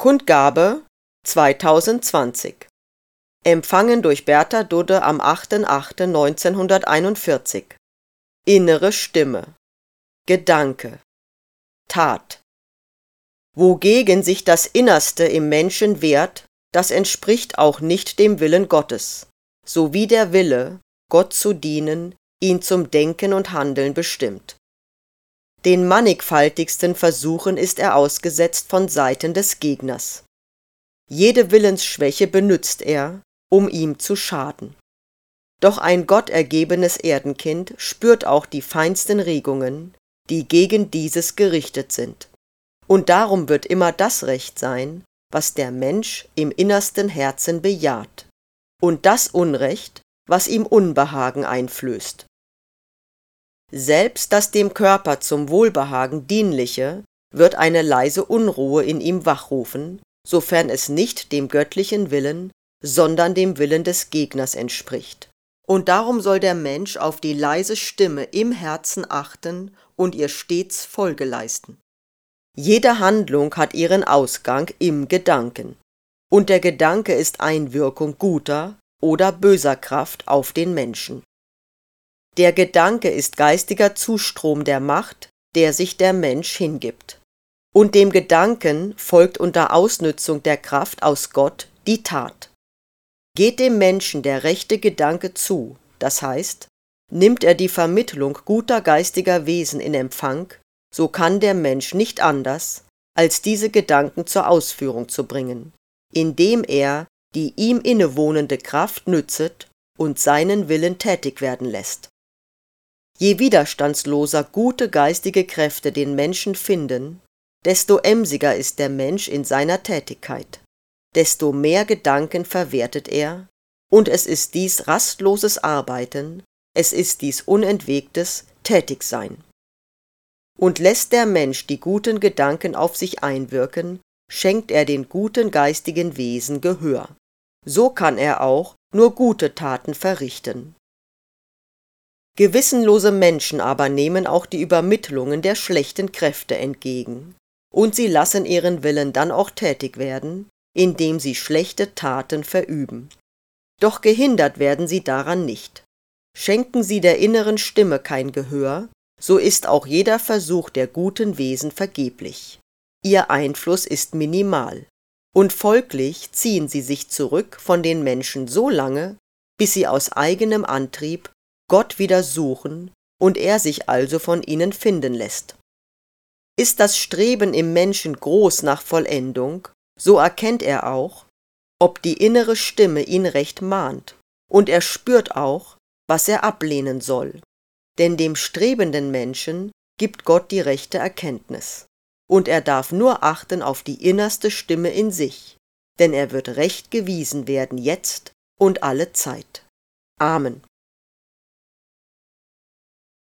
Kundgabe 2020. Empfangen durch Bertha Dudde am 8.8.1941. Innere Stimme. Gedanke. Tat. Wogegen sich das Innerste im Menschen wehrt, das entspricht auch nicht dem Willen Gottes, sowie der Wille, Gott zu dienen, ihn zum Denken und Handeln bestimmt. Den mannigfaltigsten Versuchen ist er ausgesetzt von Seiten des Gegners. Jede Willensschwäche benützt er, um ihm zu schaden. Doch ein gottergebenes Erdenkind spürt auch die feinsten Regungen, die gegen dieses gerichtet sind. Und darum wird immer das Recht sein, was der Mensch im innersten Herzen bejaht, und das Unrecht, was ihm Unbehagen einflößt. Selbst das dem Körper zum Wohlbehagen dienliche wird eine leise Unruhe in ihm wachrufen, sofern es nicht dem göttlichen Willen, sondern dem Willen des Gegners entspricht. Und darum soll der Mensch auf die leise Stimme im Herzen achten und ihr stets Folge leisten. Jede Handlung hat ihren Ausgang im Gedanken, und der Gedanke ist Einwirkung guter oder böser Kraft auf den Menschen. Der Gedanke ist geistiger Zustrom der Macht, der sich der Mensch hingibt. Und dem Gedanken folgt unter Ausnützung der Kraft aus Gott die Tat. Geht dem Menschen der rechte Gedanke zu, das heißt, nimmt er die Vermittlung guter geistiger Wesen in Empfang, so kann der Mensch nicht anders, als diese Gedanken zur Ausführung zu bringen, indem er die ihm innewohnende Kraft nützet und seinen Willen tätig werden lässt. Je widerstandsloser gute geistige Kräfte den Menschen finden, desto emsiger ist der Mensch in seiner Tätigkeit, desto mehr Gedanken verwertet er, und es ist dies rastloses Arbeiten, es ist dies unentwegtes Tätigsein. Und lässt der Mensch die guten Gedanken auf sich einwirken, schenkt er den guten geistigen Wesen Gehör. So kann er auch nur gute Taten verrichten. Gewissenlose Menschen aber nehmen auch die Übermittlungen der schlechten Kräfte entgegen, und sie lassen ihren Willen dann auch tätig werden, indem sie schlechte Taten verüben. Doch gehindert werden sie daran nicht. Schenken sie der inneren Stimme kein Gehör, so ist auch jeder Versuch der guten Wesen vergeblich. Ihr Einfluss ist minimal, und folglich ziehen sie sich zurück von den Menschen so lange, bis sie aus eigenem Antrieb Gott wieder suchen und er sich also von ihnen finden lässt. Ist das Streben im Menschen groß nach Vollendung, so erkennt er auch, ob die innere Stimme ihn recht mahnt, und er spürt auch, was er ablehnen soll. Denn dem strebenden Menschen gibt Gott die rechte Erkenntnis, und er darf nur achten auf die innerste Stimme in sich, denn er wird recht gewiesen werden jetzt und alle Zeit. Amen.